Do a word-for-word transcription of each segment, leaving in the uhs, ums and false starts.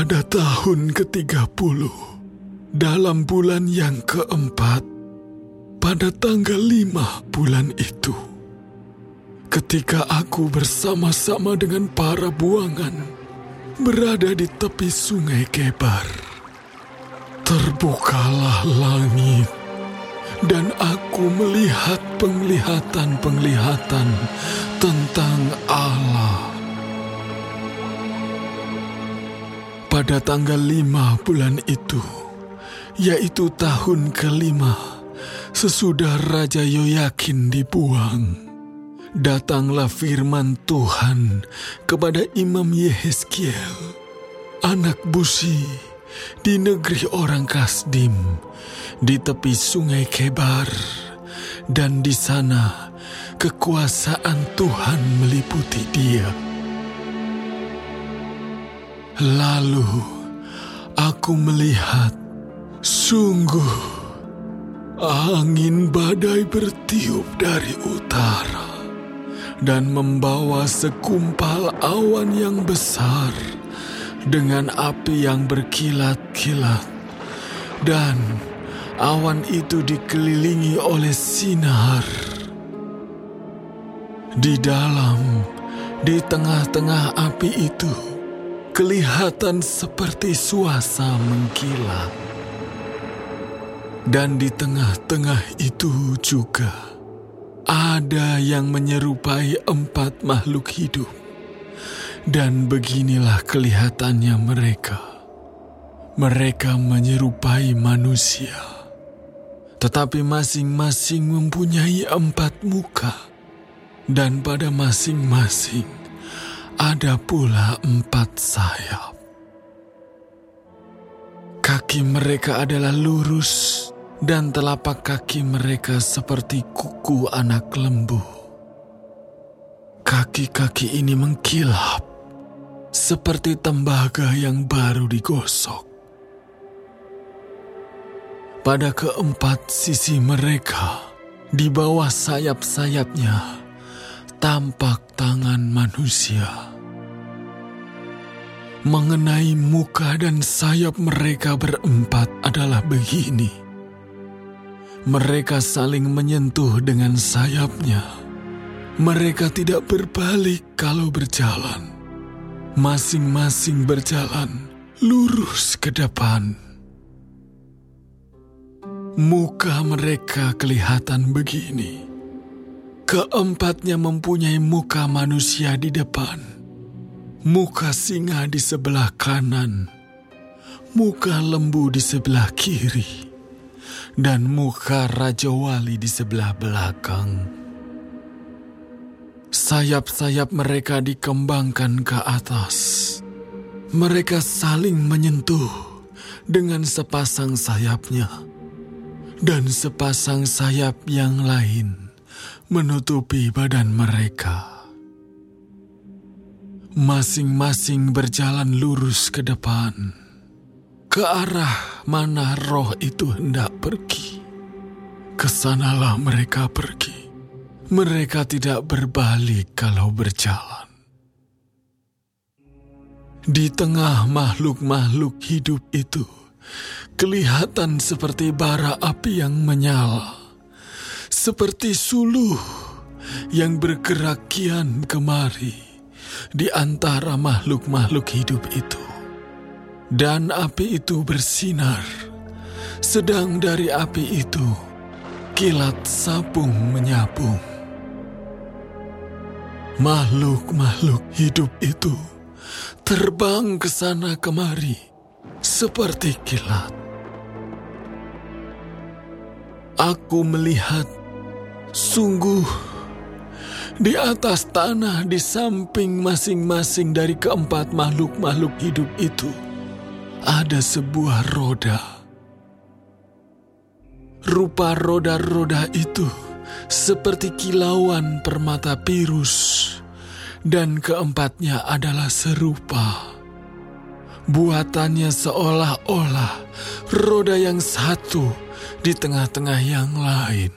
Pada tahun ketiga puluh, dalam bulan yang keempat, pada tanggal lima bulan itu, ketika aku bersama-sama dengan para buangan berada di tepi sungai Kebar, terbukalah langit dan aku melihat penglihatan-penglihatan tentang Allah. Pada tanggal lima bulan itu, yaitu tahun kelima, sesudah Raja Yoyakin dibuang, datanglah firman Tuhan kepada Imam Yehezkiel, anak Busi, di negeri orang Kasdim, di tepi sungai Kebar, dan di sana kekuasaan Tuhan meliputi dia. Lalu aku melihat, sungguh angin badai bertiup dari utara dan membawa sekumpal awan yang besar dengan api yang berkilat-kilat, dan awan itu dikelilingi oleh sinar. Di dalam, di tengah-tengah api itu, kelihatan seperti suasa mengkilat. Dan di tengah-tengah itu juga ada yang menyerupai empat makhluk hidup. Dan beginilah kelihatannya mereka. Mereka menyerupai manusia, tetapi masing-masing mempunyai empat muka, dan pada masing-masing ada pula empat sayap. Kaki mereka adalah lurus, dan telapak kaki mereka seperti kuku anak lembu. Kaki-kaki ini mengkilap, seperti tembaga yang baru digosok. Pada keempat sisi mereka, di bawah sayap-sayapnya, tampak tangan manusia. Mengenai muka dan sayap mereka berempat adalah begini. Mereka saling menyentuh dengan sayapnya. Mereka tidak berbalik kalau berjalan. Masing-masing berjalan lurus ke depan. Muka mereka kelihatan begini. Keempatnya mempunyai muka manusia di depan, muka singa di sebelah kanan, muka lembu di sebelah kiri, dan muka Raja Wali di sebelah belakang. Sayap-sayap mereka dikembangkan ke atas. Mereka saling menyentuh dengan sepasang sayapnya, dan sepasang sayap yang lain menutupi badan mereka. Masing-masing berjalan lurus ke depan, ke arah mana roh itu hendak pergi. Kesanalah mereka pergi. Mereka tidak berbalik kalau berjalan. Di tengah makhluk-makhluk hidup itu, kelihatan seperti bara api yang menyala, seperti suluh yang bergerak kian kemari di antara makhluk-makhluk hidup itu. Dan api itu bersinar, sedang dari api itu kilat sapung menyapung. Makhluk-makhluk hidup itu terbang ke sana kemari seperti kilat. Aku melihat, sungguh, di atas tanah di samping masing-masing dari keempat makhluk-makhluk hidup itu ada sebuah roda. Rupa roda-roda itu seperti kilauan permata pirus, dan keempatnya adalah serupa. Buatannya seolah-olah roda yang satu di tengah-tengah yang lain.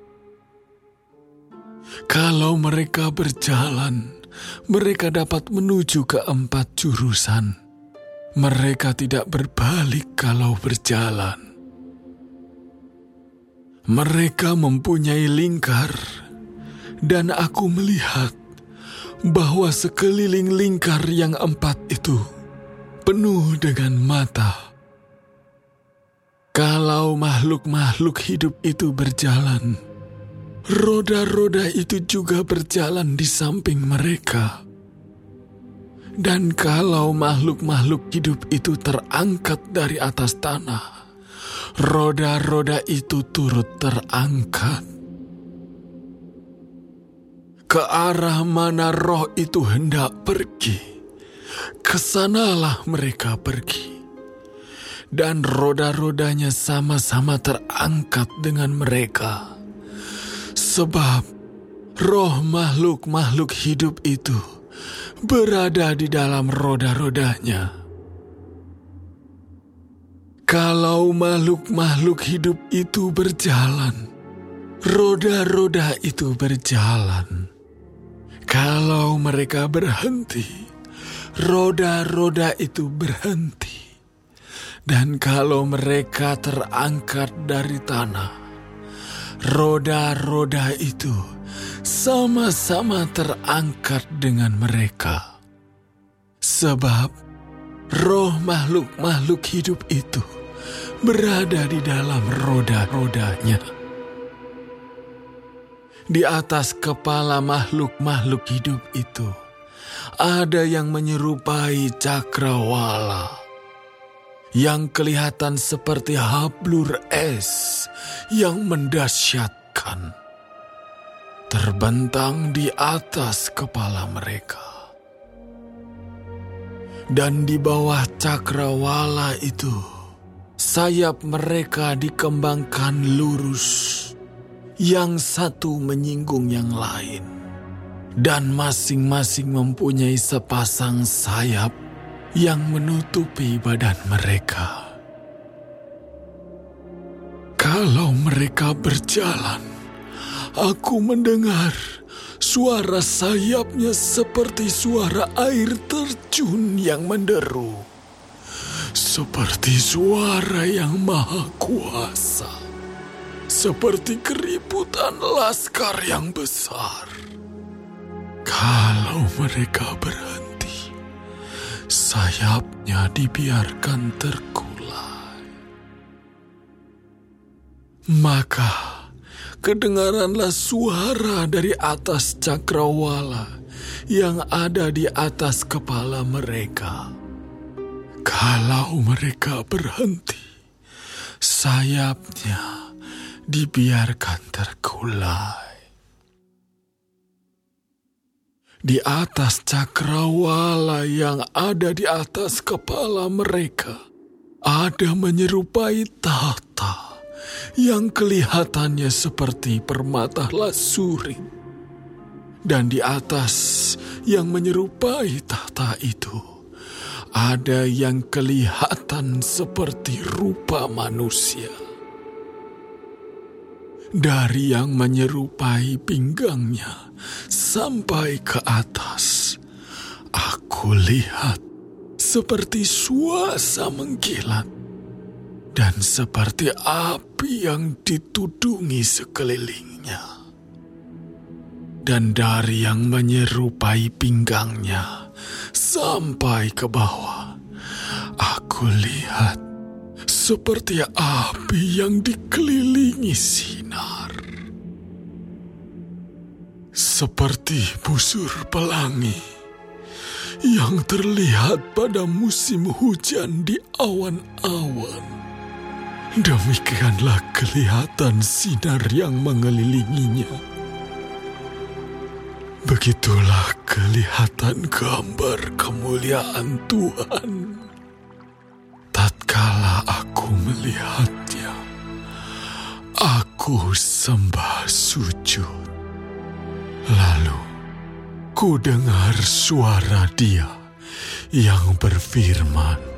Kalau mereka berjalan, mereka dapat menuju ke empat jurusan. Mereka tidak berbalik kalau berjalan. Mereka mempunyai lingkar, dan aku melihat bahwa sekeliling lingkar yang empat itu penuh dengan mata. Kalau makhluk-makhluk hidup itu berjalan, roda-roda itu juga berjalan di samping mereka. Dan kalau makhluk-makhluk hidup itu terangkat dari atas tanah, roda-roda itu turut terangkat. Ke arah mana roh itu hendak pergi, kesanalah mereka pergi. Dan roda-rodanya sama-sama terangkat dengan mereka. Sebab roh makhluk-makhluk hidup itu berada di dalam roda-rodanya. Kalau makhluk-makhluk hidup itu berjalan, roda-roda itu berjalan. Kalau mereka berhenti, roda-roda itu berhenti. Dan kalau mereka terangkat dari tanah, roda-roda itu sama-sama terangkat dengan mereka. Sebab roh makhluk-makhluk hidup itu berada di dalam roda-rodanya. Di atas kepala makhluk-makhluk hidup itu ada yang menyerupai cakrawala, yang kelihatan seperti hablur es yang mendahsyatkan, terbentang di atas kepala mereka. Dan di bawah cakrawala itu, sayap mereka dikembangkan lurus, yang satu menyinggung yang lain, dan masing-masing mempunyai sepasang sayap yang menutupi badan mereka. Kalau mereka berjalan, aku mendengar suara sayapnya seperti suara air terjun yang menderu, seperti suara yang maha kuasa, seperti keributan laskar yang besar. Kalau mereka berhenti, sayapnya dibiarkan terkulai. Maka kedengaranlah suara dari atas cakrawala yang ada di atas kepala mereka. Kalau mereka berhenti, sayapnya dibiarkan terkulai. Di atas cakrawala yang ada di atas kepala mereka, ada menyerupai tahta yang kelihatannya seperti permata lasuri. Dan di atas yang menyerupai tahta itu, ada yang kelihatan seperti rupa manusia. Dari yang menyerupai pinggangnya sampai ke atas, aku lihat seperti suasa mengkilat dan seperti api yang ditudungi sekelilingnya. Dan dari yang menyerupai pinggangnya sampai ke bawah, aku lihat seperti api yang dikelilingi sinar. Seperti busur pelangi yang terlihat pada musim hujan di awan-awan. Demikianlah kelihatan sinar yang mengelilinginya. Begitulah kelihatan gambar kemuliaan Tuhan. Tatkala aku melihatnya, aku sembah sujud. Lalu, ku dengar suara Dia yang berfirman,